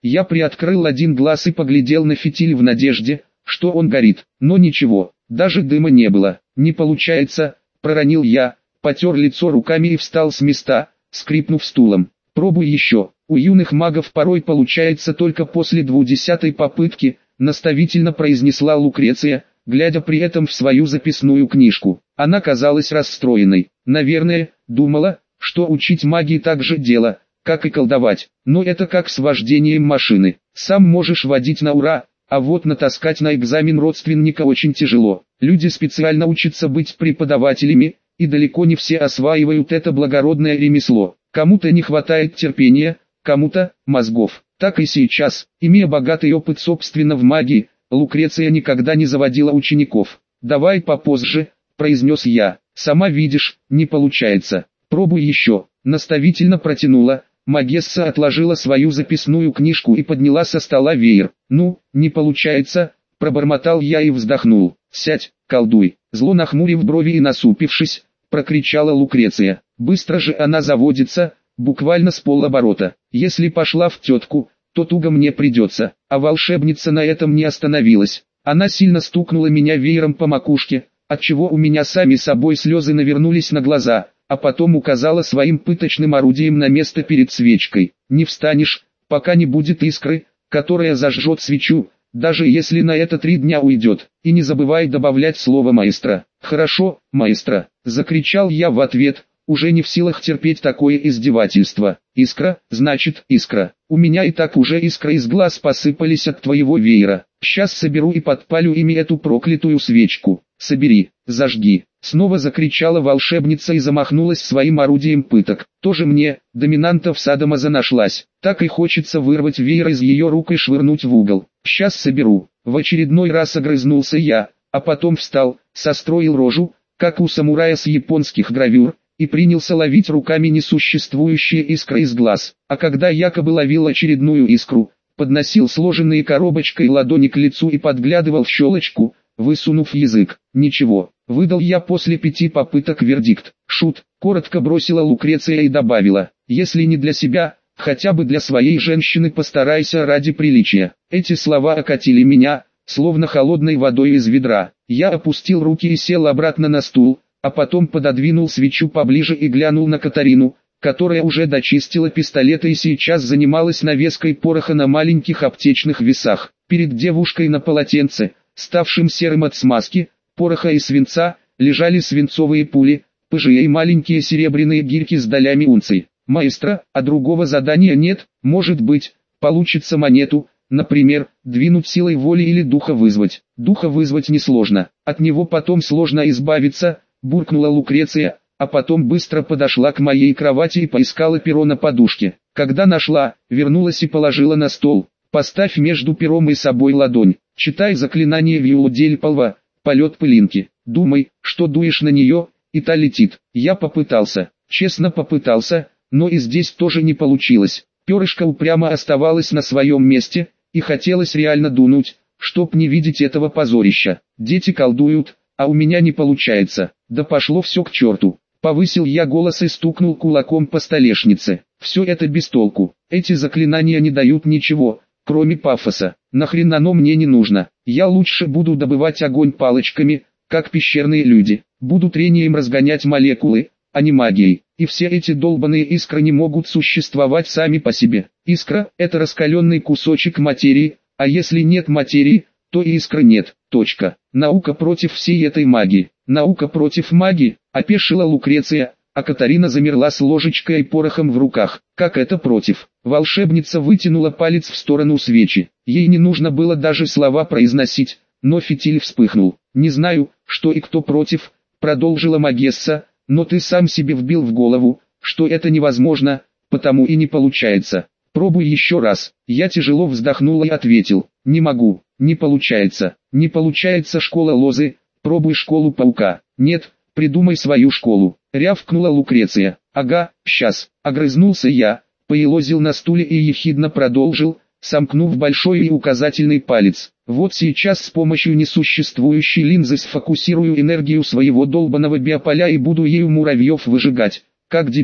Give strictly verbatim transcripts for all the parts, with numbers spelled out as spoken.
Я приоткрыл один глаз и поглядел на фитиль в надежде, что он горит, но ничего, даже дыма не было. Не получается, проронил я, потер лицо руками и встал с места, скрипнув стулом. Пробуй еще, у юных магов порой получается только после двудесятой попытки, наставительно произнесла Лукреция, глядя при этом в свою записную книжку. Она казалась расстроенной. Наверное, думала, что учить магии так же дело, как и колдовать. Но это как с вождением машины. Сам можешь водить на ура, а вот натаскать на экзамен родственника очень тяжело. Люди специально учатся быть преподавателями, и далеко не все осваивают это благородное ремесло. Кому-то не хватает терпения, кому-то – мозгов. Так и сейчас, имея богатый опыт собственно в магии, Лукреция никогда не заводила учеников. «Давай попозже», – произнес я. «Сама видишь, не получается. Пробуй еще», – наставительно протянула. Магесса отложила свою записную книжку и подняла со стола веер. «Ну, не получается», – пробормотал я и вздохнул. «Сядь, колдуй», – зло нахмурив брови и насупившись, прокричала Лукреция. Быстро же она заводится, буквально с полоборота. Если пошла в тетку, то туго мне придется. А волшебница на этом не остановилась. Она сильно стукнула меня веером по макушке, отчего у меня сами собой слезы навернулись на глаза, а потом указала своим пыточным орудием на место перед свечкой. Не встанешь, пока не будет искры, которая зажжет свечу, даже если на это три дня уйдет. И не забывай добавлять слово «маэстро». «Хорошо, маэстро», — закричал я в ответ, уже не в силах терпеть такое издевательство. «Искра, значит, искра. У меня и так уже искры из глаз посыпались от твоего веера. Сейчас соберу и подпалю ими эту проклятую свечку. Собери, зажги». Снова закричала волшебница и замахнулась своим орудием пыток. Тоже мне, доминантов садомаза нашлась. Так и хочется вырвать веер из ее рук и швырнуть в угол. «Сейчас соберу». В очередной раз огрызнулся я, а потом встал, состроил рожу, как у самурая с японских гравюр, и принялся ловить руками несуществующие искры из глаз. А когда якобы ловил очередную искру, подносил сложенные коробочкой ладони к лицу и подглядывал в щелочку, высунув язык. «Ничего», — выдал я после пяти попыток вердикт. «Шут», — коротко бросила Лукреция и добавила, «если не для себя, хотя бы для своей женщины постарайся ради приличия». Эти слова окатили меня, словно холодной водой из ведра. Я опустил руки и сел обратно на стул, а потом пододвинул свечу поближе и глянул на Катарину, которая уже дочистила пистолеты и сейчас занималась навеской пороха на маленьких аптечных весах. Перед девушкой на полотенце, ставшим серым от смазки, пороха и свинца, лежали свинцовые пули, пыжи и маленькие серебряные гирьки с долями унций. «Маэстро, а другого задания нет? Может быть, получится монету, например, двинуть силой воли или духа вызвать». «Духа вызвать несложно, от него потом сложно избавиться», — буркнула Лукреция, а потом быстро подошла к моей кровати и поискала перо на подушке. Когда нашла, вернулась и положила на стол. «Поставь между пером и собой ладонь, читай заклинание Виудельпалва, полет пылинки, думай, что дуешь на нее, и та летит». Я попытался, честно попытался, но и здесь тоже не получилось. Перышко упрямо оставалось на своем месте, и хотелось реально дунуть, чтоб не видеть этого позорища. Дети колдуют, а у меня не получается. Да пошло все к черту. Повысил я голос и стукнул кулаком по столешнице. Все это без толку. Эти заклинания не дают ничего, кроме пафоса. Нахрен оно мне не нужно. Я лучше буду добывать огонь палочками, как пещерные люди. Буду трением разгонять молекулы, а не магией. И все эти долбаные искры не могут существовать сами по себе. Искра – это раскаленный кусочек материи, а если нет материи, то и искры нет. Точка. Наука против всей этой магии. Наука против магии, опешила Лукреция, а Катарина замерла с ложечкой и порохом в руках. Как это против? Волшебница вытянула палец в сторону свечи. Ей не нужно было даже слова произносить, но фитиль вспыхнул. «Не знаю, что и кто против», продолжила Магесса, «но ты сам себе вбил в голову, что это невозможно, потому и не получается. Пробуй еще раз». Я тяжело вздохнул и ответил, «Не могу, не получается, не получается школа лозы, пробуй школу паука». «Нет, придумай свою школу», рявкнула Лукреция. «Ага, щас», огрызнулся я, поелозил на стуле и ехидно продолжил, сомкнув большой и указательный палец. «Вот сейчас с помощью несуществующей линзы сфокусирую энергию своего долбаного биополя и буду ею муравьев выжигать, как дебил».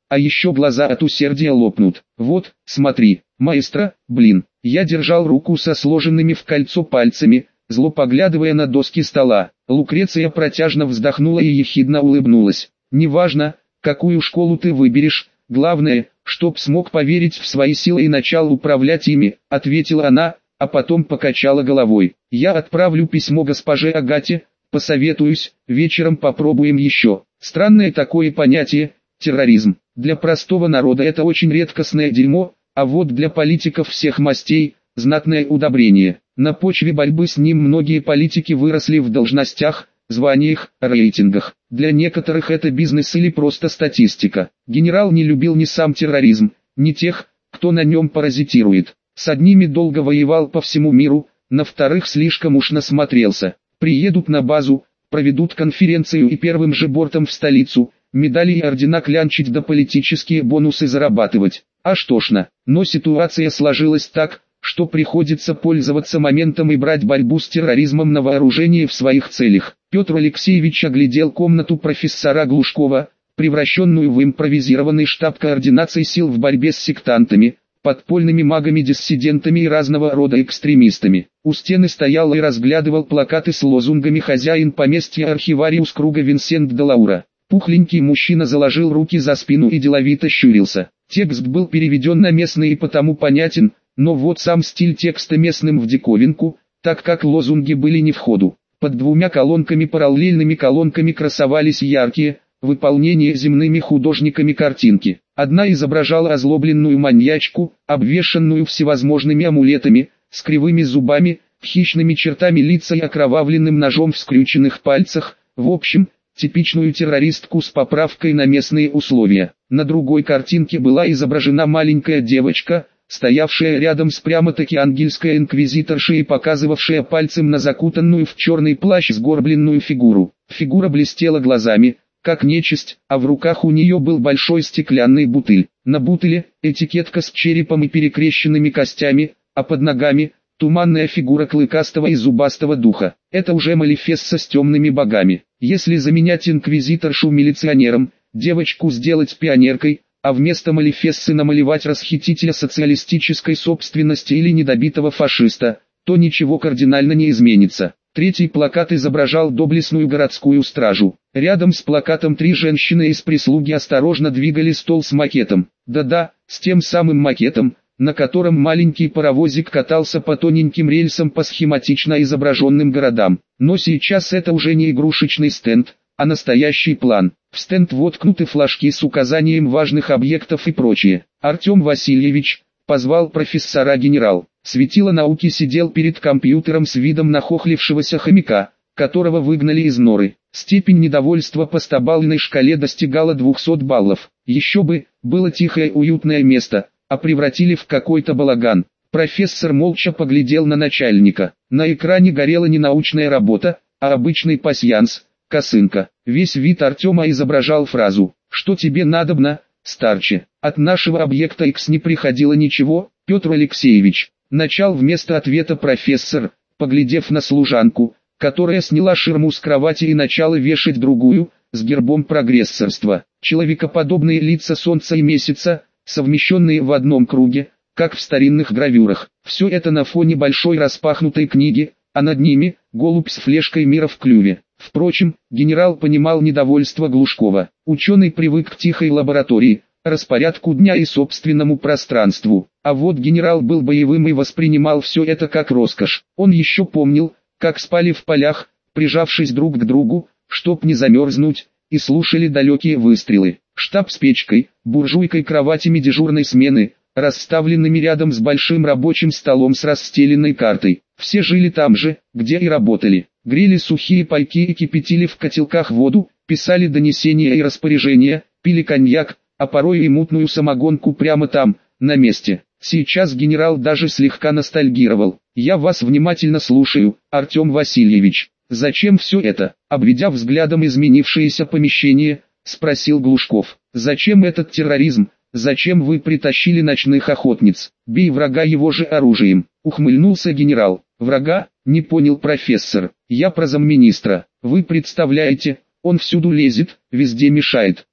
а еще глаза от усердия лопнут. Вот, смотри, маэстро, блин. Я держал руку со сложенными в кольцо пальцами, зло поглядывая на доски стола. Лукреция протяжно вздохнула и ехидно улыбнулась. «Неважно, какую школу ты выберешь, главное, чтоб смог поверить в свои силы и начал управлять ими», — ответила она, а потом покачала головой. «Я отправлю письмо госпоже Агате, посоветуюсь, вечером попробуем еще». Странное такое понятие — терроризм. Для простого народа это очень редкостное дерьмо, а вот для политиков всех мастей — знатное удобрение. На почве борьбы с ним многие политики выросли в должностях, званиях, рейтингах. Для некоторых это бизнес или просто статистика. Генерал не любил ни сам терроризм, ни тех, кто на нем паразитирует. С одними долго воевал по всему миру, на вторых слишком уж насмотрелся. Приедут на базу, проведут конференцию и первым же бортом в столицу, медали и ордена клянчить да политические бонусы зарабатывать. Аж тошно. Но ситуация сложилась так, что приходится пользоваться моментом и брать борьбу с терроризмом на вооружение в своих целях. Петр Алексеевич оглядел комнату профессора Глушкова, превращенную в импровизированный штаб координации сил в борьбе с сектантами, подпольными магами-диссидентами и разного рода экстремистами. У стены стоял и разглядывал плакаты с лозунгами «Хозяин поместья архивариус круга Винсент де Лаура». Пухленький мужчина заложил руки за спину и деловито щурился. Текст был переведен на местный и потому понятен, но вот сам стиль текста местным в диковинку, так как лозунги были не в ходу. Под двумя колонками параллельными колонками красовались яркие, выполнение земными художниками картинки. Одна изображала озлобленную маньячку, обвешанную всевозможными амулетами, с кривыми зубами, хищными чертами лица и окровавленным ножом в скрюченных пальцах, в общем, типичную террористку с поправкой на местные условия. На другой картинке была изображена маленькая девочка, стоявшая рядом с прямо-таки ангельской инквизиторшей и показывавшая пальцем на закутанную в черный плащ сгорбленную фигуру. Фигура блестела глазами, как нечисть, а в руках у нее был большой стеклянный бутыль. На бутыле этикетка с черепом и перекрещенными костями, а под ногами туманная фигура клыкастого и зубастого духа. Это уже Малефисса с темными богами. Если заменять инквизиторшу милиционером, девочку сделать пионеркой, а вместо Малефиссы намалевать расхитителя социалистической собственности или недобитого фашиста, то ничего кардинально не изменится. Третий плакат изображал доблестную городскую стражу. Рядом с плакатом три женщины из прислуги осторожно двигали стол с макетом. Да-да, с тем самым макетом, на котором маленький паровозик катался по тоненьким рельсам по схематично изображенным городам. Но сейчас это уже не игрушечный стенд, а настоящий план. В стенд воткнуты флажки с указанием важных объектов и прочее. Артем Васильевич, позвал профессора генерал. Светило науки сидел перед компьютером с видом нахохлившегося хомяка, которого выгнали из норы. Степень недовольства по стобалльной шкале достигала двухсот баллов. Еще бы, было тихое уютное место, а превратили в какой-то балаган. Профессор молча поглядел на начальника. На экране горела не научная работа, а обычный пасьянс, косынка. Весь вид Артема изображал фразу «Что тебе надобно, старче?» От нашего объекта X не приходило ничего, Петр Алексеевич. Начал вместо ответа профессор, поглядев на служанку, которая сняла ширму с кровати и начала вешать другую, с гербом прогрессорства. Человекоподобные лица солнца и месяца, совмещенные в одном круге, как в старинных гравюрах. Все это на фоне большой распахнутой книги, а над ними – голубь с флешкой мира в клюве. Впрочем, генерал понимал недовольство Глушкова. Ученый привык к тихой лаборатории, распорядку дня и собственному пространству. А вот генерал был боевым и воспринимал все это как роскошь. Он еще помнил, как спали в полях, прижавшись друг к другу, чтоб не замерзнуть, и слушали далекие выстрелы. Штаб с печкой, буржуйкой, кроватями дежурной смены, расставленными рядом с большим рабочим столом с расстеленной картой. Все жили там же, где и работали. Грели сухие пайки и кипятили в котелках воду, писали донесения и распоряжения, пили коньяк, а порой и мутную самогонку прямо там, на месте. Сейчас генерал даже слегка ностальгировал. «Я вас внимательно слушаю, Артем Васильевич. Зачем все это?» Обведя взглядом изменившееся помещение, спросил Глушков. «Зачем этот терроризм? Зачем вы притащили ночных охотниц? Бей врага его же оружием», — ухмыльнулся генерал. «Врага?» — не понял профессор. «Я про замминистра. Вы представляете, он всюду лезет, везде мешает.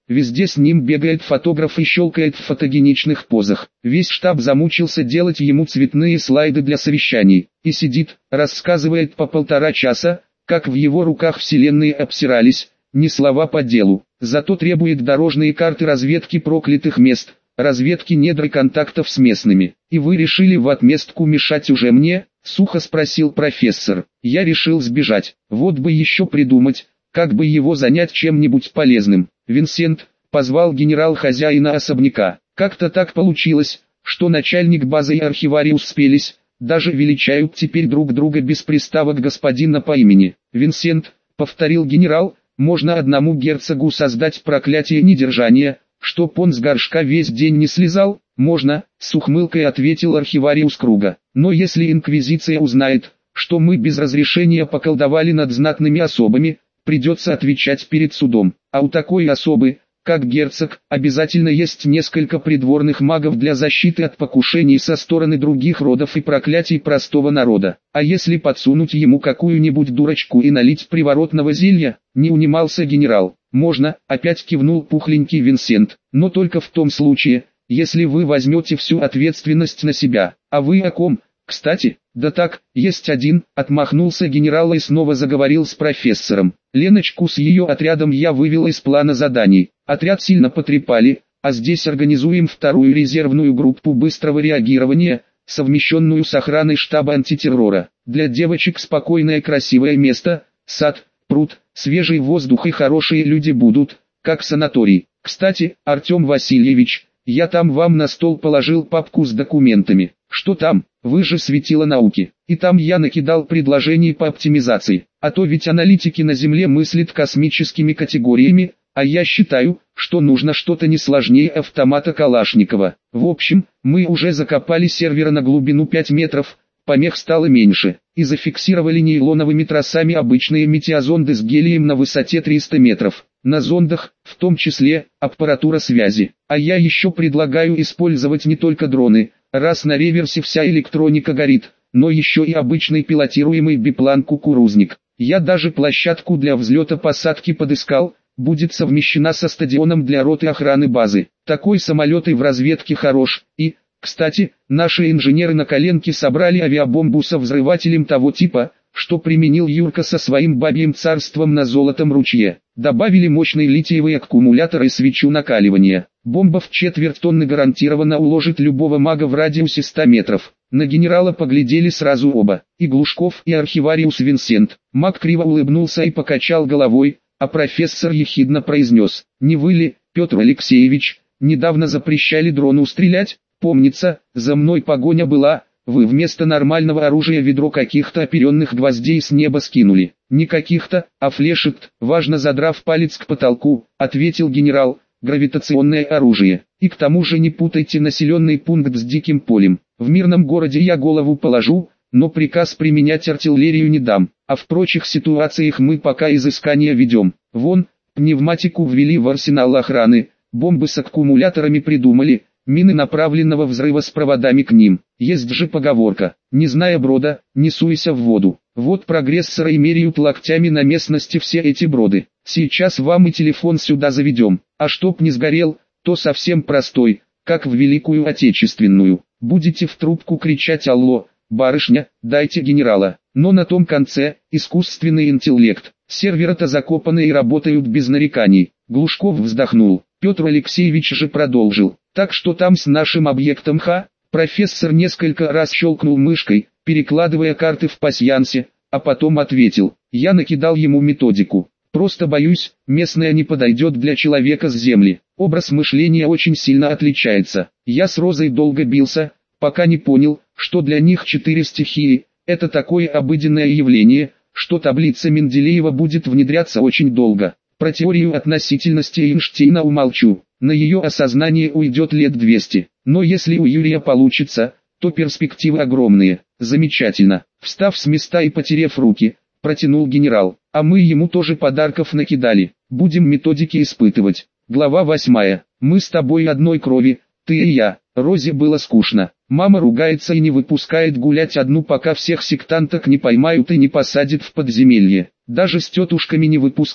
Везде с ним бегает фотограф и щелкает в фотогеничных позах. Весь штаб замучился делать ему цветные слайды для совещаний. И сидит, рассказывает по полтора часа, как в его руках вселенные обсирались, ни слова по делу. Зато требует дорожные карты разведки проклятых мест, разведки недр и контактов с местными. И вы решили в отместку мешать уже мне? Сухо спросил профессор. Я решил сбежать. Вот бы еще придумать, как бы его занять чем-нибудь полезным. Винсент, позвал генерал хозяина особняка. Как-то так получилось, что начальник базы и архивариус спелись, даже величают теперь друг друга без приставок господина по имени. Винсент, повторил генерал, можно одному герцогу создать проклятие недержания, чтоб он с горшка весь день не слезал? Можно, с ухмылкой ответил архивариус Круга. Но если инквизиция узнает, что мы без разрешения поколдовали над знатными особами, придется отвечать перед судом. А у такой особы, как герцог, обязательно есть несколько придворных магов для защиты от покушений со стороны других родов и проклятий простого народа. А если подсунуть ему какую-нибудь дурочку и налить приворотного зелья, не унимался генерал. Можно, опять кивнул пухленький Винсент, но только в том случае, если вы возьмете всю ответственность на себя. А вы о ком, кстати? Да так, есть один, отмахнулся генерал и снова заговорил с профессором. Леночку с ее отрядом я вывел из плана заданий. Отряд сильно потрепали, а здесь организуем вторую резервную группу быстрого реагирования, совмещенную с охраной штаба антитеррора. Для девочек спокойное красивое место, сад, пруд, свежий воздух и хорошие люди будут, как санаторий. Кстати, Артем Васильевич, я там вам на стол положил папку с документами. Что там? Вы же светило науки. И там я накидал предложений по оптимизации. А то ведь аналитики на Земле мыслят космическими категориями, а я считаю, что нужно что-то не сложнее автомата Калашникова. В общем, мы уже закопали сервера на глубину пять метров, помех стало меньше, и зафиксировали нейлоновыми тросами обычные метеозонды с гелием на высоте триста метров. На зондах, в том числе, аппаратура связи. А я еще предлагаю использовать не только дроны, раз на реверсе вся электроника горит, но еще и обычный пилотируемый биплан «Кукурузник». Я даже площадку для взлета-посадки подыскал, будет совмещена со стадионом для роты охраны базы. Такой самолет и в разведке хорош. И, кстати, наши инженеры на коленке собрали авиабомбу со взрывателем того типа, что применил Юрка со своим бабьим царством на Золотом ручье. Добавили мощный литиевый аккумулятор и свечу накаливания. Бомба в четверть тонны гарантированно уложит любого мага в радиусе ста метров. На генерала поглядели сразу оба, и Глушков, и архивариус Винсент. Маг криво улыбнулся и покачал головой, а профессор ехидно произнес: «Не вы ли, Петр Алексеевич, недавно запрещали дрону стрелять? Помнится, за мной погоня была, вы вместо нормального оружия ведро каких-то оперенных гвоздей с неба скинули». «Не каких-то, а флешет», важно задрав палец к потолку, ответил генерал, «гравитационное оружие. И к тому же не путайте населенный пункт с диким полем. В мирном городе я голову положу, но приказ применять артиллерию не дам, а в прочих ситуациях мы пока изыскания ведем. Вон, пневматику ввели в арсенал охраны, бомбы с аккумуляторами придумали, мины направленного взрыва с проводами к ним. Есть же поговорка: не зная брода, не суйся в воду. Вот прогрессоры и меряют локтями на местности все эти броды. Сейчас вам и телефон сюда заведем, а чтоб не сгорел, то совсем простой, как в Великую Отечественную. Будете в трубку кричать: алло, барышня, дайте генерала. Но на том конце искусственный интеллект. Серверы-то закопаны и работают без нареканий. Глушков вздохнул. Петр Алексеевич же продолжил: так что там с нашим объектом Х? Профессор несколько раз щелкнул мышкой, перекладывая карты в пасьянсе, а потом ответил: я накидал ему методику. Просто боюсь, местная не подойдет для человека с земли. Образ мышления очень сильно отличается. Я с Розой долго бился, пока не понял, что для них четыре стихии – это такое обыденное явление, что таблица Менделеева будет внедряться очень долго. Про теорию относительности Эйнштейна умолчу, на ее осознание уйдет лет двести. Но если у Юрия получится, то перспективы огромные. Замечательно. Встав с места и потерев руки, протянул генерал. А мы ему тоже подарков накидали. Будем методики испытывать. Глава восьмая. Мы с тобой одной крови, ты и я. Розе было скучно. Мама ругается и не выпускает гулять одну, пока всех сектанток не поймают и не посадят в подземелье. Даже с тетушками не выпускает.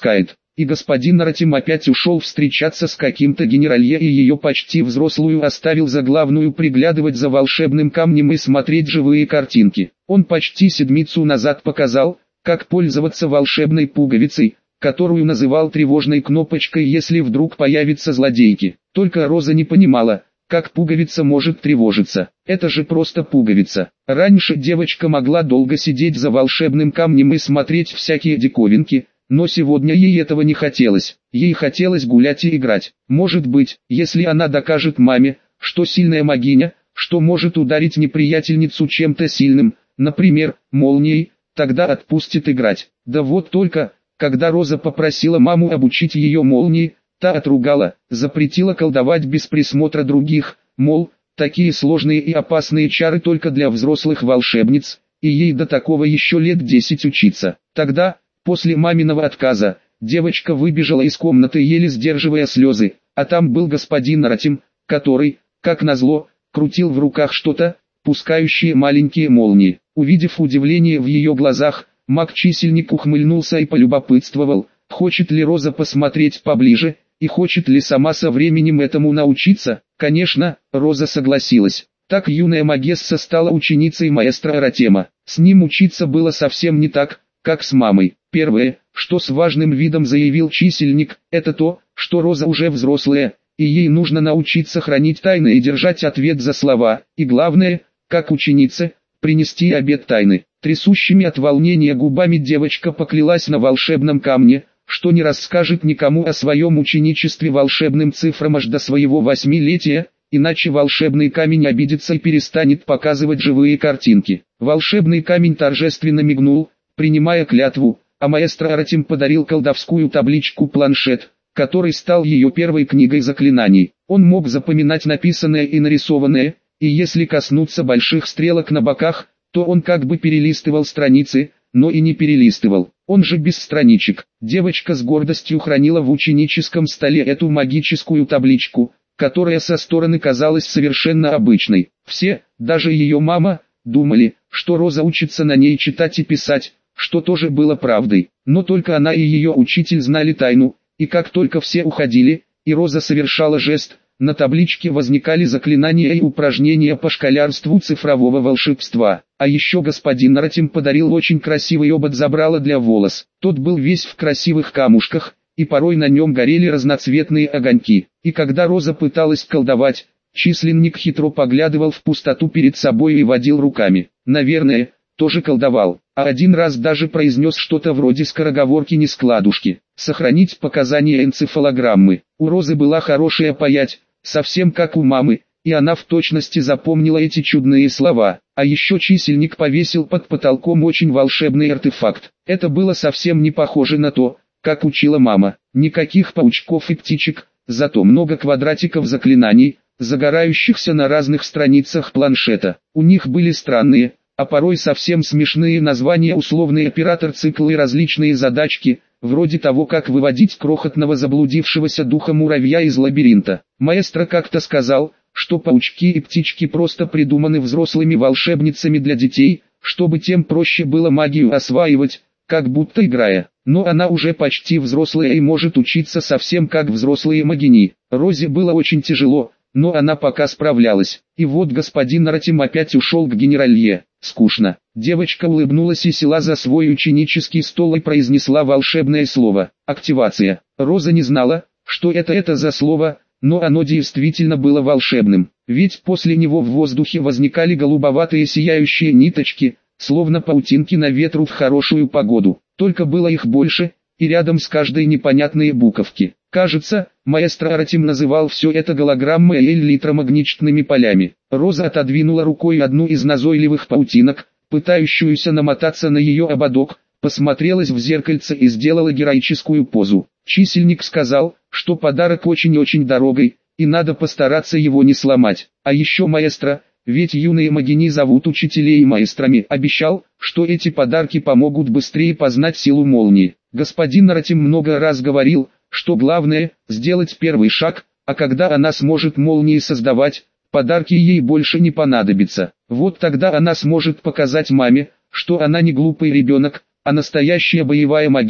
и господин Ратим опять ушел встречаться с каким-то генералье и ее почти взрослую оставил за главную приглядывать за волшебным камнем и смотреть живые картинки. Он почти седмицу назад показал, как пользоваться волшебной пуговицей, которую называл тревожной кнопочкой, если вдруг появятся злодейки. Только Роза не понимала, как пуговица может тревожиться. Это же просто пуговица. Раньше девочка могла долго сидеть за волшебным камнем и смотреть всякие диковинки, но сегодня ей этого не хотелось. Ей хотелось гулять и играть. Может быть, если она докажет маме, что сильная магиня, что может ударить неприятельницу чем-то сильным, например, молнией, тогда отпустит играть. Да вот только, когда Роза попросила маму обучить ее молнии, та отругала, запретила колдовать без присмотра других, мол, такие сложные и опасные чары только для взрослых волшебниц, и ей до такого еще лет десять учиться. Тогда, после маминого отказа, девочка выбежала из комнаты, еле сдерживая слезы, а там был господин Ратим, который, как назло, крутил в руках что-то, пускающее маленькие молнии. Увидев удивление в ее глазах, маг-чисельник ухмыльнулся и полюбопытствовал, хочет ли Роза посмотреть поближе, и хочет ли сама со временем этому научиться. Конечно, Роза согласилась. Так юная магесса стала ученицей маэстро Ратема. С ним учиться было совсем не так, как с мамой. Первое, что с важным видом заявил чисельник, это то, что Роза уже взрослая, и ей нужно научиться хранить тайны и держать ответ за слова, и главное, как ученица, принести обет тайны. Трясущими от волнения губами девочка поклялась на волшебном камне, что не расскажет никому о своем ученичестве волшебным цифрам аж до своего восьмилетия, иначе волшебный камень обидится и перестанет показывать живые картинки. Волшебный камень торжественно мигнул, принимая клятву, а маэстро Ратим подарил колдовскую табличку-планшет, который стал ее первой книгой заклинаний. Он мог запоминать написанное и нарисованное, и если коснуться больших стрелок на боках, то он как бы перелистывал страницы, но и не перелистывал. Он же без страничек. Девочка с гордостью хранила в ученическом столе эту магическую табличку, которая со стороны казалась совершенно обычной. Все, даже ее мама, думали, что Роза учится на ней читать и писать, что тоже было правдой. Но только она и ее учитель знали тайну, и как только все уходили, и Роза совершала жест, на табличке возникали заклинания и упражнения по школярству цифрового волшебства. А еще господин Ратим подарил очень красивый обод забрала для волос. Тот был весь в красивых камушках, и порой на нем горели разноцветные огоньки. И когда Роза пыталась колдовать, численник хитро поглядывал в пустоту перед собой и водил руками. Наверное, тоже колдовал, а один раз даже произнес что-то вроде скороговорки-нескладушки. Сохранить показания энцефалограммы. У Розы была хорошая память, совсем как у мамы, и она в точности запомнила эти чудные слова. А еще чисельник повесил под потолком очень волшебный артефакт. Это было совсем не похоже на то, как учила мама. Никаких паучков и птичек, зато много квадратиков заклинаний, загорающихся на разных страницах планшета. У них были странные, а порой совсем смешные названия, условный оператор цикла и различные задачки, вроде того, как выводить крохотного заблудившегося духа муравья из лабиринта. Маэстро как-то сказал, что паучки и птички просто придуманы взрослыми волшебницами для детей, чтобы тем проще было магию осваивать, как будто играя. Но она уже почти взрослая и может учиться совсем как взрослые магини. Розе было очень тяжело, но она пока справлялась. И вот господин Ратим опять ушел к генералье. Скучно. Девочка улыбнулась и села за свой ученический стол и произнесла волшебное слово. Активация. Роза не знала, что это это за слово, но оно действительно было волшебным. Ведь после него в воздухе возникали голубоватые сияющие ниточки, словно паутинки на ветру в хорошую погоду. Только было их больше, и рядом с каждой непонятные буковки. Кажется, маэстро Ратим называл все это голограммой или электромагнитными полями. Роза отодвинула рукой одну из назойливых паутинок, пытающуюся намотаться на ее ободок, посмотрелась в зеркальце и сделала героическую позу. Чисельник сказал, что подарок очень-очень дорогой, и надо постараться его не сломать. А еще маэстро, ведь юные магини зовут учителей маэстрами, обещал, что эти подарки помогут быстрее познать силу молнии. Господин Ратим много раз говорил, что главное – сделать первый шаг, а когда она сможет молнии создавать, подарки ей больше не понадобятся. Вот тогда она сможет показать маме, что она не глупый ребенок, а настоящая боевая магиня,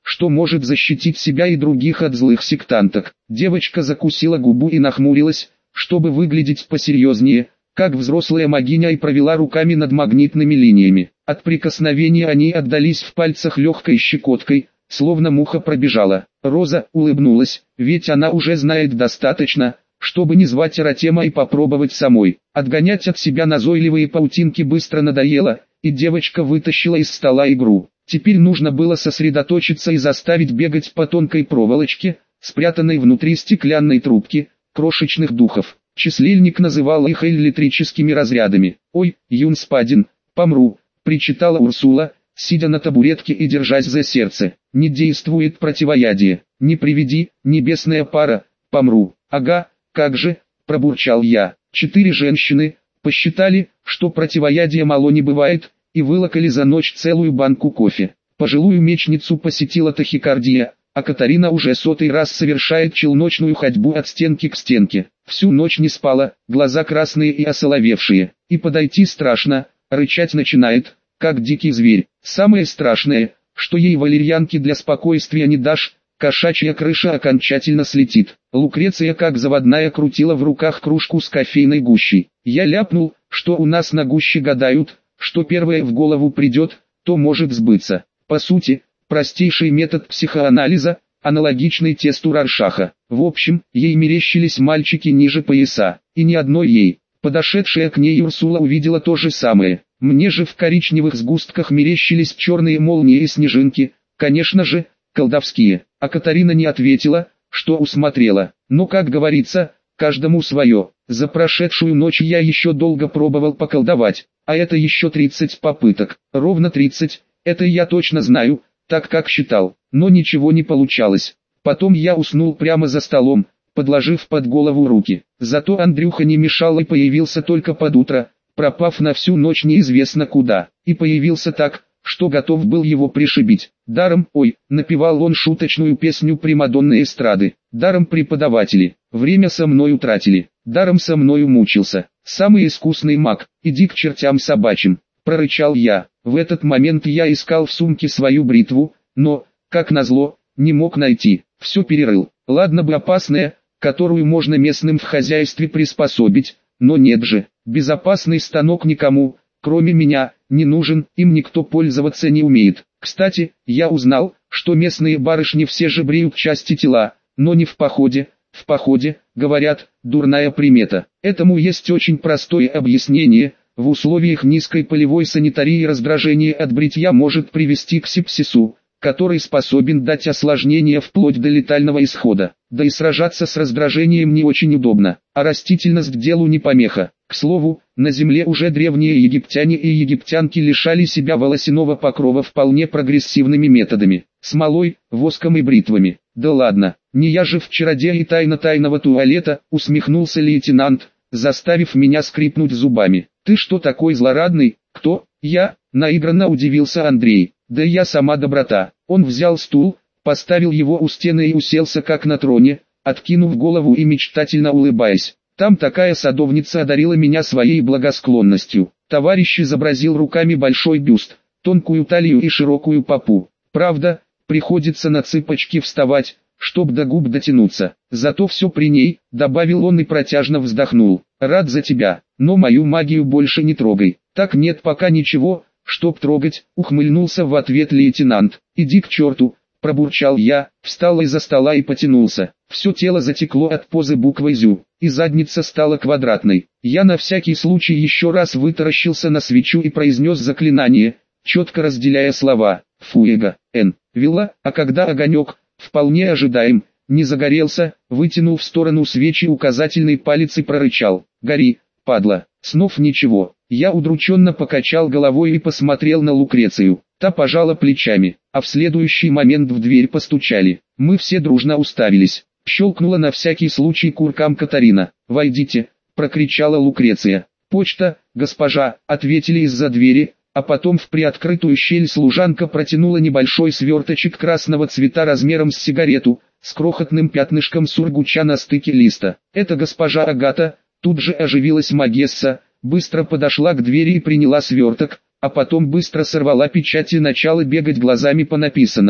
что может защитить себя и других от злых сектанток. Девочка закусила губу и нахмурилась, чтобы выглядеть посерьезнее, как взрослая могиня, и провела руками над магнитными линиями. От прикосновения они отдались в пальцах легкой щекоткой, словно муха пробежала. Роза улыбнулась, ведь она уже знает достаточно, чтобы не звать Аратема и попробовать самой. Отгонять от себя назойливые паутинки быстро надоело, и девочка вытащила из стола игру. Теперь нужно было сосредоточиться и заставить бегать по тонкой проволочке, спрятанной внутри стеклянной трубки, крошечных духов. Числильник называл их электрическими разрядами. «Ой, Юнспадин, помру», — причитала Урсула, сидя на табуретке и держась за сердце. «Не действует противоядие. Не приведи, небесная пара, помру». «Ага, как же», — пробурчал я. Четыре женщины посчитали, что противоядия мало не бывает, и вылокали за ночь целую банку кофе. Пожилую мечницу посетила тахикардия, а Катарина уже сотый раз совершает челночную ходьбу от стенки к стенке. Всю ночь не спала, глаза красные и осоловевшие, и подойти страшно, рычать начинает, как дикий зверь. Самое страшное, что ей валерьянки для спокойствия не дашь, кошачья крыша окончательно слетит. Лукреция как заводная крутила в руках кружку с кофейной гущей. Я ляпнул, что у нас на гуще гадают, что первое в голову придет, то может сбыться. По сути, простейший метод психоанализа, аналогичный тесту Роршаха. В общем, ей мерещились мальчики ниже пояса, и ни одной ей. Подошедшая к ней Урсула увидела то же самое. Мне же в коричневых сгустках мерещились черные молнии и снежинки, конечно же, колдовские. А Катарина не ответила, что усмотрела. Но, как говорится, каждому свое. За прошедшую ночь я еще долго пробовал поколдовать, а это еще тридцать попыток. Ровно тридцать, это я точно знаю, так как считал, но ничего не получалось. Потом я уснул прямо за столом, подложив под голову руки. Зато Андрюха не мешал и появился только под утро, пропав на всю ночь неизвестно куда. И появился так, что готов был его пришибить. Даром, ой, напевал он шуточную песню примадонны эстрады. Даром преподаватели, время со мной утратили. Даром со мною мучился. Самый искусный маг, иди к чертям собачьим, прорычал я. В этот момент я искал в сумке свою бритву, но, как назло, не мог найти. Все перерыл. Ладно бы опасная, которую можно местным в хозяйстве приспособить, но нет же. Безопасный станок никому, кроме меня, не нужен, им никто пользоваться не умеет. Кстати, я узнал, что местные барышни все же бреют части тела, но не в походе. В походе, говорят, дурная примета. Этому есть очень простое объяснение. В условиях низкой полевой санитарии раздражение от бритья может привести к сепсису, который способен дать осложнения вплоть до летального исхода. Да и сражаться с раздражением не очень удобно, а растительность к делу не помеха. К слову, на земле уже древние египтяне и египтянки лишали себя волосяного покрова вполне прогрессивными методами. Смолой, воском и бритвами. Да ладно, не я же в чародее тайно-тайного туалета, усмехнулся лейтенант, заставив меня скрипнуть зубами. Ты что такой злорадный? Кто? Я? Наигранно удивился Андрей. Да я сама доброта. Он взял стул, поставил его у стены и уселся как на троне, откинув голову и мечтательно улыбаясь. Там такая садовница одарила меня своей благосклонностью. Товарищ изобразил руками большой бюст, тонкую талию и широкую попу. Правда, приходится на цыпочки вставать, чтоб до губ дотянуться. Зато все при ней, добавил он и протяжно вздохнул. Рад за тебя, но мою магию больше не трогай. Так нет пока ничего, чтоб трогать, ухмыльнулся в ответ лейтенант. Иди к черту, пробурчал я, встал из-за стола и потянулся. Все тело затекло от позы буквы «Зю», и задница стала квадратной. Я на всякий случай еще раз вытаращился на свечу и произнес заклинание, четко разделяя слова. Фуэга, Н, Вилла, а когда огонек, вполне ожидаем, не загорелся, вытянул в сторону свечи указательный палец и прорычал. Гори, падла. Снов ничего. Я удрученно покачал головой и посмотрел на Лукрецию. Та пожала плечами, а в следующий момент в дверь постучали. Мы все дружно уставились. Щелкнула на всякий случай куркам Катарина. «Войдите», — прокричала Лукреция. «Почта, госпожа», — ответили из-за двери, а потом в приоткрытую щель служанка протянула небольшой сверточек красного цвета размером с сигарету, с крохотным пятнышком сургуча на стыке листа. «Это госпожа Агата», тут же оживилась Магесса, быстро подошла к двери и приняла сверток, а потом быстро сорвала печать и начала бегать глазами по написанному.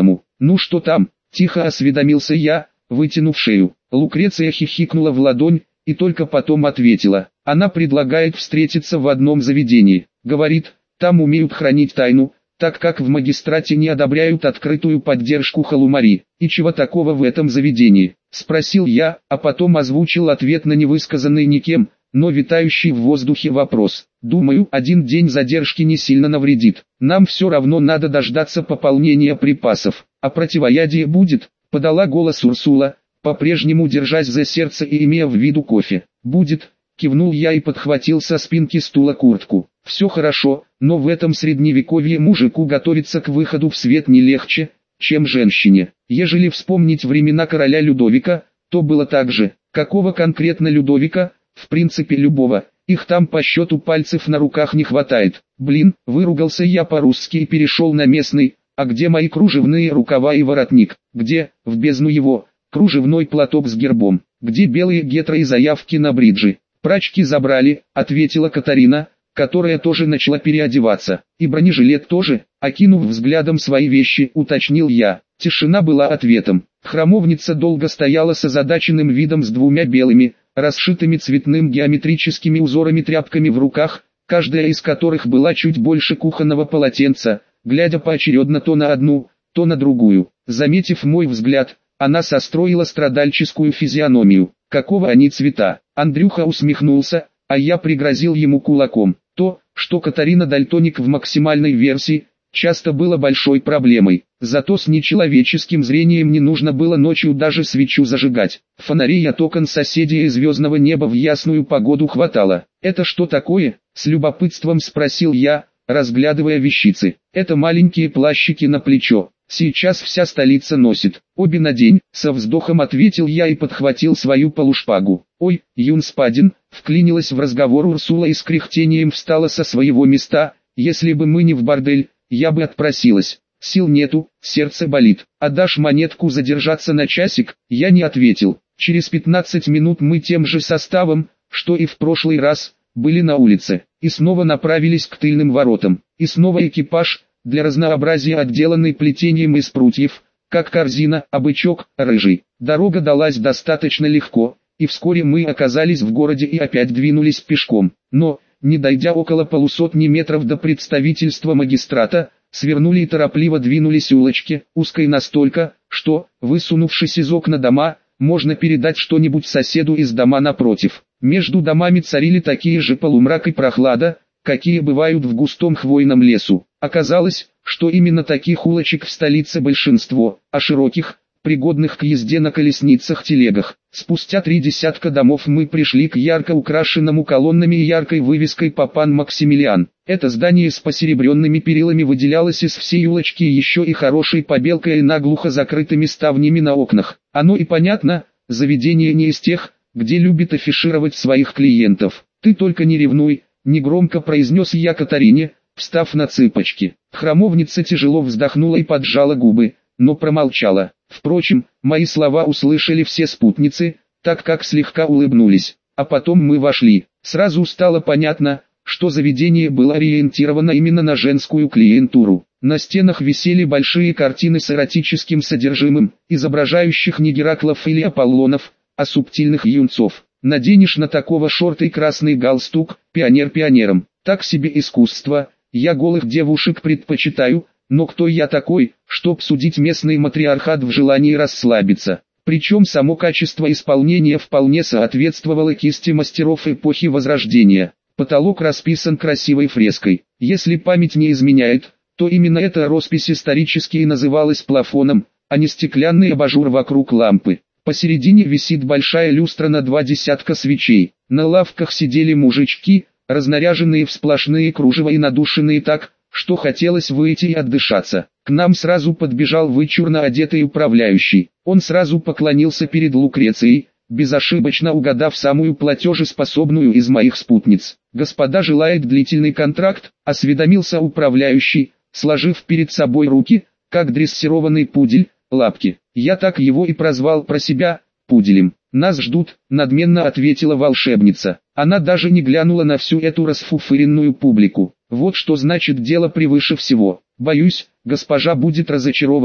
«Ну что там?» – тихо осведомился я, вытянув шею. Лукреция хихикнула в ладонь, и только потом ответила. Она предлагает встретиться в одном заведении. Говорит, там умеют хранить тайну, так как в магистрате не одобряют открытую поддержку халумари. «И чего такого в этом заведении?» – спросил я, а потом озвучил ответ на невысказанный никем, но витающий в воздухе вопрос. «Думаю, один день задержки не сильно навредит. Нам все равно надо дождаться пополнения припасов. А противоядие будет?» – подала голос Урсула, по-прежнему держась за сердце и имея в виду кофе. «Будет», – кивнул я и подхватил со спинки стула куртку. «Все хорошо, но в этом средневековье мужику готовиться к выходу в свет не легче, чем женщине. Ежели вспомнить времена короля Людовика, то было так же. Какого конкретно Людовика? В принципе любого. Их там по счету пальцев на руках не хватает. Блин, выругался я по-русски и перешел на местный. А где мои кружевные рукава и воротник? Где, в бездну его, кружевной платок с гербом? Где белые гетры и заявки на бриджи? Прачки забрали, ответила Катарина, которая тоже начала переодеваться. И бронежилет тоже, окинув взглядом свои вещи, уточнил я. Тишина была ответом. Храмовница долго стояла с озадаченным видом с двумя белыми, расшитыми цветным геометрическими узорами тряпками в руках, каждая из которых была чуть больше кухонного полотенца, глядя поочередно то на одну, то на другую. Заметив мой взгляд, она состроила страдальческую физиономию. «Какого они цвета?» Андрюха усмехнулся, а я пригрозил ему кулаком. То, что Катарина дальтоник в максимальной версии, часто было большой проблемой. Зато с нечеловеческим зрением не нужно было ночью даже свечу зажигать. Фонарей от окон соседей и звездного неба в ясную погоду хватало. «Это что такое?» – с любопытством спросил я, разглядывая вещицы. «Это маленькие плащики на плечо. Сейчас вся столица носит. Обе надень», – со вздохом ответил я и подхватил свою полушпагу. «Ой, Юнспадин», – вклинилась в разговор Урсула и с кряхтением встала со своего места. «Если бы мы не в бордель, я бы отпросилась. Сил нету, сердце болит. Отдашь монетку задержаться на часик?» Я не ответил. Через пятнадцать минут мы тем же составом, что и в прошлый раз, были на улице. И снова направились к тыльным воротам. И снова экипаж, для разнообразия отделанный плетением из прутьев, как корзина, а бычок, рыжий. Дорога далась достаточно легко, и вскоре мы оказались в городе и опять двинулись пешком. Но, не дойдя около полусотни метров до представительства магистрата, свернули и торопливо двинулись улочки, узкой настолько, что, высунувшись из окна дома, можно передать что-нибудь соседу из дома напротив. Между домами царили такие же полумрак и прохлада, какие бывают в густом хвойном лесу. Оказалось, что именно таких улочек в столице большинство, а широких, пригодных к езде на колесницах телегах. Спустя три десятка домов мы пришли к ярко украшенному колоннами и яркой вывеской «Папан Максимилиан». Это здание с посеребренными перилами выделялось из всей улочки еще и хорошей побелкой и наглухо закрытыми ставнями на окнах. Оно и понятно, заведение не из тех, где любит афишировать своих клиентов. «Ты только не ревнуй», — негромко произнес я Катарине, встав на цыпочки. Храмовница тяжело вздохнула и поджала губы, но промолчала. Впрочем, мои слова услышали все спутницы, так как слегка улыбнулись. А потом мы вошли. Сразу стало понятно, что заведение было ориентировано именно на женскую клиентуру. На стенах висели большие картины с эротическим содержимым, изображающих не Гераклов или Аполлонов, а субтильных юнцов. Наденешь на такого шорты и красный галстук, пионер пионером. Так себе искусство, я голых девушек предпочитаю, но кто я такой, чтоб судить местный матриархат в желании расслабиться? Причем само качество исполнения вполне соответствовало кисти мастеров эпохи Возрождения. Потолок расписан красивой фреской. Если память не изменяет, то именно эта роспись исторически и называлась плафоном, а не стеклянный абажур вокруг лампы. Посередине висит большая люстра на два десятка свечей. На лавках сидели мужички, разнаряженные в сплошные кружева и надушенные так, что хотелось выйти и отдышаться. К нам сразу подбежал вычурно одетый управляющий. Он сразу поклонился перед Лукрецией, безошибочно угадав самую платежеспособную из моих спутниц. «Господа, желает длительный контракт?» – осведомился управляющий, сложив перед собой руки, как дрессированный пудель, лапки. Я так его и прозвал про себя, пуделем. «Нас ждут», — надменно ответила волшебница. Она даже не глянула на всю эту расфуфыренную публику. Вот что значит дело превыше всего. «Боюсь, госпожа будет разочарована»,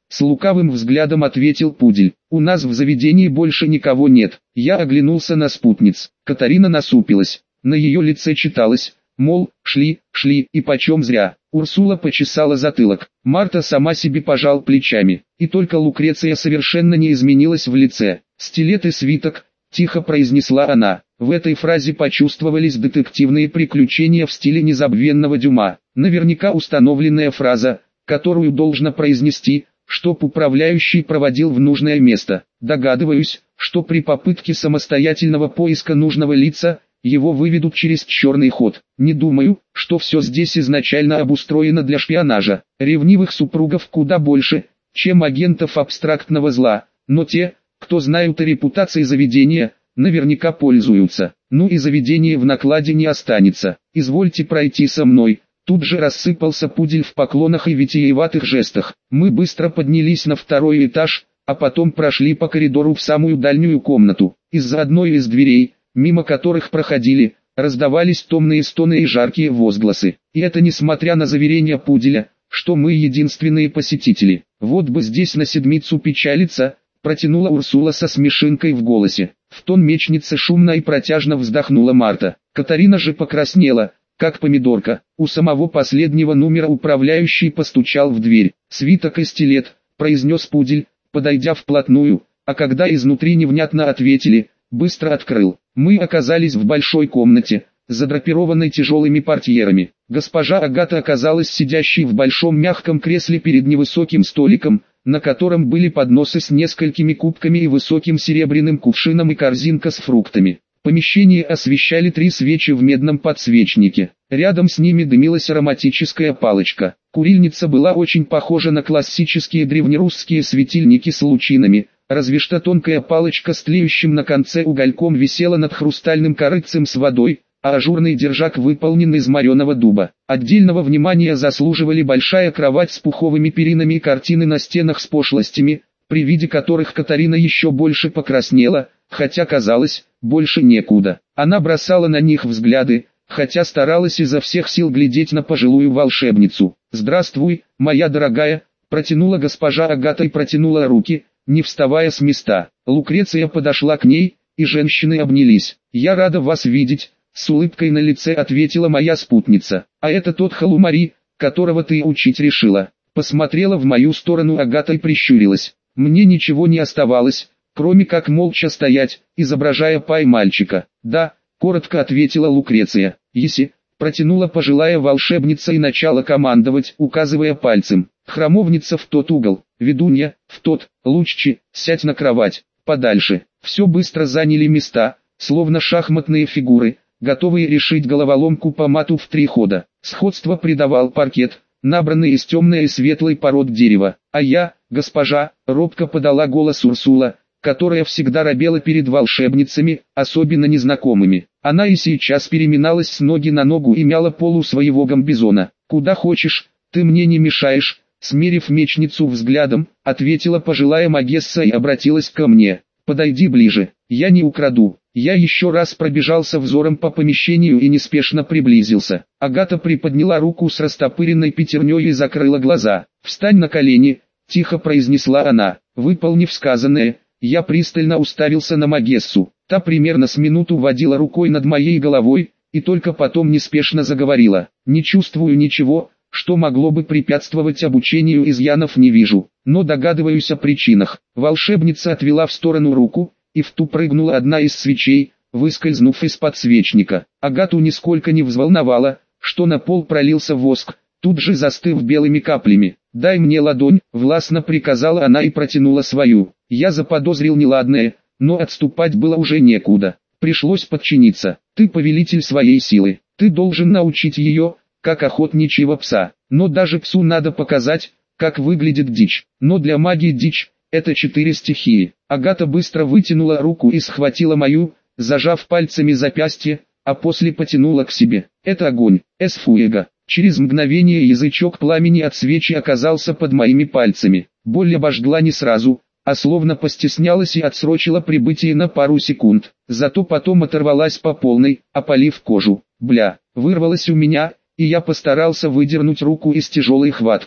С лукавым взглядом ответил Пудель. У нас в заведении больше никого нет. Я оглянулся на спутниц. Катарина насупилась. На ее лице читалось, мол, шли, шли и почем зря. Урсула почесала затылок. Марта сама себе пожал плечами. И только Лукреция совершенно не изменилась в лице. «Стилет и свиток», — тихо произнесла она. В этой фразе почувствовались детективные приключения в стиле незабвенного Дюма. Наверняка установленная фраза, которую должно произнести, чтоб управляющий проводил в нужное место. Догадываюсь, что при попытке самостоятельного поиска нужного лица, его выведут через черный ход. Не думаю, что все здесь изначально обустроено для шпионажа. Ревнивых супругов куда больше, чем агентов абстрактного зла, но те, кто знают о репутации заведения, наверняка пользуются. Ну и заведение в накладе не останется. Извольте пройти со мной. Тут же рассыпался Пудель в поклонах и витиеватых жестах. Мы быстро поднялись на второй этаж, а потом прошли по коридору в самую дальнюю комнату. Из-за одной из дверей, мимо которых проходили, раздавались томные стоны и жаркие возгласы. И это несмотря на заверения Пуделя, что мы единственные посетители. Вот бы здесь на седмицу печалиться, протянула Урсула со смешинкой в голосе. В тон мечницы шумно и протяжно вздохнула Марта. Катарина же покраснела, как помидорка. У самого последнего номера управляющий постучал в дверь. «Свиток и стилет», — произнес Пудель, подойдя вплотную, а когда изнутри невнятно ответили, быстро открыл. Мы оказались в большой комнате, задрапированной тяжелыми портьерами. Госпожа Агата оказалась сидящей в большом мягком кресле перед невысоким столиком, на котором были подносы с несколькими кубками и высоким серебряным кувшином и корзинка с фруктами. Помещение освещали три свечи в медном подсвечнике. Рядом с ними дымилась ароматическая палочка. Курильница была очень похожа на классические древнерусские светильники с лучинами, разве что тонкая палочка с тлеющим на конце угольком висела над хрустальным корытцем с водой, а ажурный держак выполнен из мореного дуба. Отдельного внимания заслуживали большая кровать с пуховыми перинами и картины на стенах с пошлостями, при виде которых Катарина еще больше покраснела, хотя казалось, больше некуда. Она бросала на них взгляды, хотя старалась изо всех сил глядеть на пожилую волшебницу. «Здравствуй, моя дорогая», — протянула госпожа Агата и протянула руки, не вставая с места. Лукреция подошла к ней, и женщины обнялись. «Я рада вас видеть», — с улыбкой на лице ответила моя спутница. «А это тот Халумари, которого ты учить решила». Посмотрела в мою сторону Агата и прищурилась. Мне ничего не оставалось, кроме как молча стоять, изображая пай мальчика. «Да», — коротко ответила Лукреция. «Еси», — протянула пожилая волшебница и начала командовать, указывая пальцем. «Храмовница в тот угол, ведунья, в тот, Луччи, сядь на кровать, подальше». Все быстро заняли места, словно шахматные фигуры, готовые решить головоломку по мату в три хода. Сходство придавал паркет, набранный из темной и светлой пород дерева. «А я, госпожа», — робко подала голос Урсула, которая всегда робела перед волшебницами, особенно незнакомыми. Она и сейчас переминалась с ноги на ногу и мяла полу своего гамбизона. «Куда хочешь, ты мне не мешаешь», — смерив мечницу взглядом, ответила пожилая магесса и обратилась ко мне. «Подойди ближе, я не украду». Я еще раз пробежался взором по помещению и неспешно приблизился. Агата приподняла руку с растопыренной пятерней и закрыла глаза. «Встань на колени», — тихо произнесла она. Выполнив сказанное, я пристально уставился на магессу. Та примерно с минуту водила рукой над моей головой, и только потом неспешно заговорила. «Не чувствую ничего, что могло бы препятствовать обучению, изъянов не вижу, но догадываюсь о причинах». Волшебница отвела в сторону руку, и в ту прыгнула одна из свечей, выскользнув из подсвечника. Агату нисколько не взволновало, что на пол пролился воск, тут же застыв белыми каплями. «Дай мне ладонь», — властно приказала она и протянула свою. Я заподозрил неладное, но отступать было уже некуда. Пришлось подчиниться. «Ты повелитель своей силы, ты должен научить ее, как охотничьего пса. Но даже псу надо показать, как выглядит дичь. Но для магии дичь — это четыре стихии». Агата быстро вытянула руку и схватила мою, зажав пальцами запястье, а после потянула к себе. «Это огонь, эсфуэга». Через мгновение язычок пламени от свечи оказался под моими пальцами. Боль обожгла не сразу, а словно постеснялась и отсрочила прибытие на пару секунд. Зато потом оторвалась по полной, опалив кожу. Бля, вырвалась у меня, и я постарался выдернуть руку из тяжелой хватки.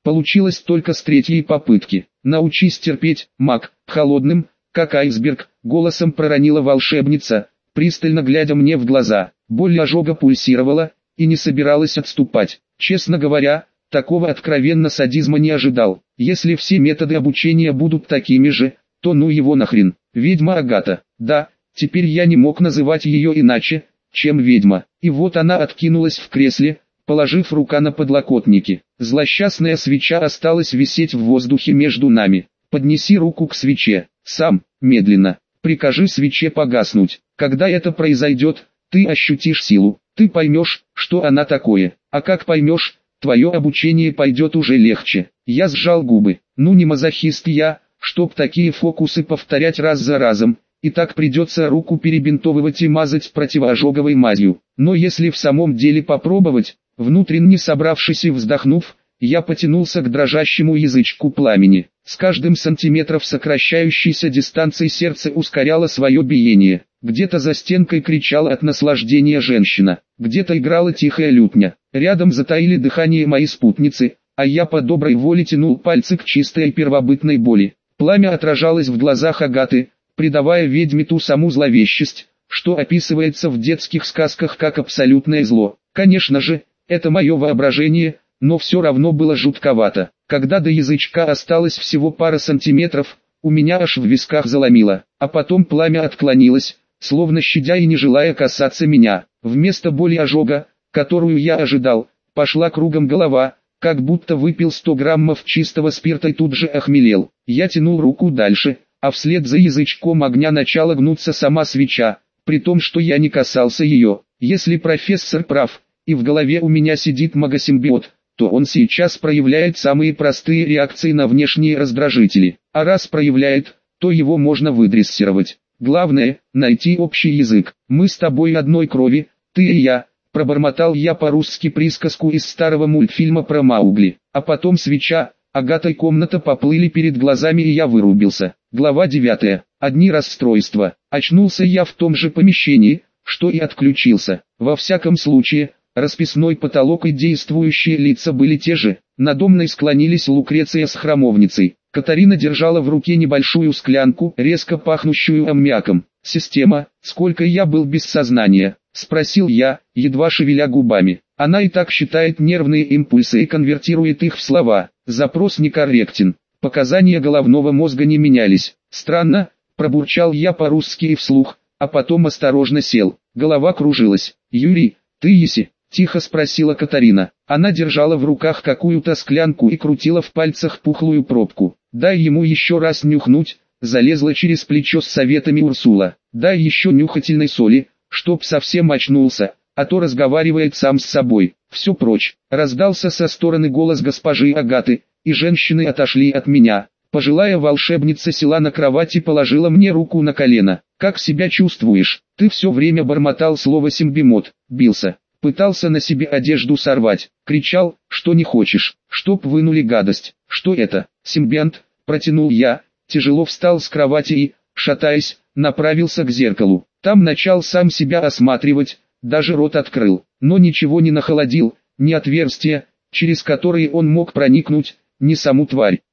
Получилось только с третьей попытки. «Научись терпеть, маг», холодным, как айсберг, голосом проронила волшебница, пристально глядя мне в глаза. Боль ожога пульсировала и не собиралась отступать. Честно говоря, такого откровенно садизма не ожидал. Если все методы обучения будут такими же, то ну его нахрен. Ведьма Агата. Да, теперь я не мог называть ее иначе, чем ведьма. И вот она откинулась в кресле, положив рука на подлокотники. Злосчастная свеча осталась висеть в воздухе между нами. Поднеси руку к свече. Сам, медленно. Прикажи свече погаснуть. Когда это произойдет, ты ощутишь силу. Ты поймешь, что она такое. А как поймешь, твое обучение пойдет уже легче. Я сжал губы. Ну не мазохист я, чтоб такие фокусы повторять раз за разом. И так придется руку перебинтовывать и мазать противоожоговой мазью. Но если в самом деле попробовать, внутренне собравшись и вздохнув, я потянулся к дрожащему язычку пламени. С каждым сантиметром сокращающейся дистанции сердце ускоряло свое биение. Где-то за стенкой кричала от наслаждения женщина, где-то играла тихая лютня. Рядом затаили дыхание мои спутницы, а я по доброй воле тянул пальцы к чистой и первобытной боли. Пламя отражалось в глазах Агаты, придавая ведьме ту саму зловещесть, что описывается в детских сказках как абсолютное зло. Конечно же, это мое воображение, но все равно было жутковато. Когда до язычка осталось всего пара сантиметров, у меня аж в висках заломило, а потом пламя отклонилось, словно щадя и не желая касаться меня. Вместо боли ожога, которую я ожидал, пошла кругом голова, как будто выпил сто граммов чистого спирта и тут же охмелел. Я тянул руку дальше, а вслед за язычком огня начала гнуться сама свеча, при том, что я не касался ее. Если профессор прав, и в голове у меня сидит магосимбиот, то он сейчас проявляет самые простые реакции на внешние раздражители. А раз проявляет, то его можно выдрессировать. Главное, найти общий язык. Мы с тобой одной крови, ты и я, пробормотал я по-русски присказку из старого мультфильма про Маугли. А потом свеча, Агата и комната поплыли перед глазами и я вырубился. Глава девятая. Одни расстройства. Очнулся я в том же помещении, что и отключился. Во всяком случае, расписной потолок и действующие лица были те же. Над мной склонились Лукреция с храмовницей. Катарина держала в руке небольшую склянку, резко пахнущую аммиаком. «Система, сколько я был без сознания?» — спросил я, едва шевеля губами. Она и так считает нервные импульсы и конвертирует их в слова. Запрос некорректен. Показания головного мозга не менялись. Странно, пробурчал я по-русски и вслух, а потом осторожно сел. Голова кружилась. «Юрий, ты еси?» — тихо спросила Катарина. Она держала в руках какую-то склянку и крутила в пальцах пухлую пробку. «Дай ему еще раз нюхнуть», — залезла через плечо с советами Урсула. «Дай еще нюхательной соли, чтоб совсем очнулся, а то разговаривает сам с собой. Все прочь». Раздался со стороны голос госпожи Агаты, и женщины отошли от меня. Пожилая волшебница села на кровать и положила мне руку на колено. «Как себя чувствуешь? Ты все время бормотал слово «симбимот», бился. Пытался на себе одежду сорвать, кричал, что не хочешь, чтоб вынули гадость. Что это, симбиант?» — протянул я, тяжело встал с кровати и, шатаясь, направился к зеркалу. Там начал сам себя осматривать, даже рот открыл, но ничего не нахолодил, ни отверстия, через которые он мог проникнуть, ни саму тварь.